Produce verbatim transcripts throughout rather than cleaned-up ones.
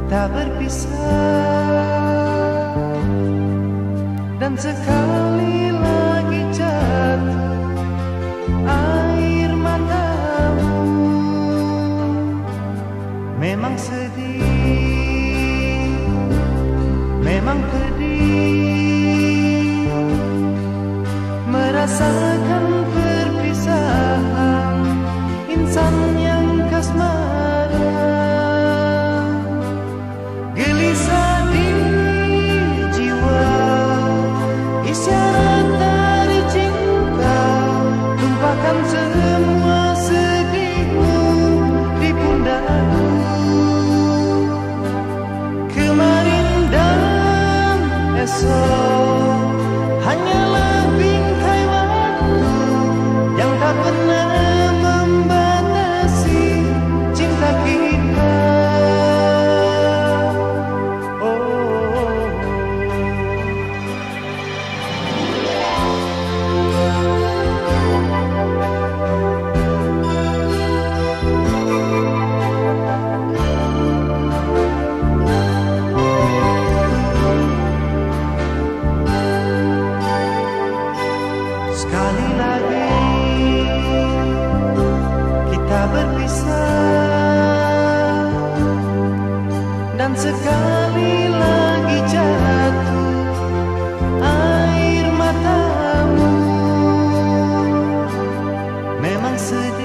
kita berpisah, dan sekali lagi jatuh air matamu. Memang sedih, memang pedih, merasakan perpisahan insan yang kasmaran. Gelisah di jiwa, isyarat dari cinta, tumpahkan semua sedihmu di pundakku. Kemarin dan esok hanyalah bingkai waktu yang tak pernah membatasi cinta kita. Sekali lagi kita berpisah, dan sekali lagi jatuh air matamu. Memang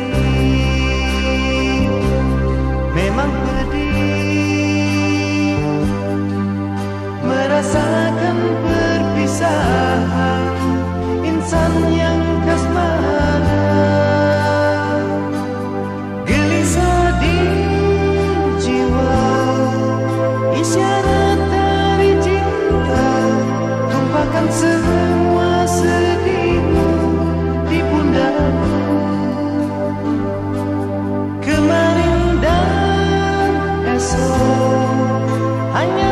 sedih, memang pedih, merasakan perpisahan insan yang kasmaran. Gelisah di jiwa, isyarat dari cinta, tumpahkan semua sedihmu di pundakku. Kemarin dan esok hanya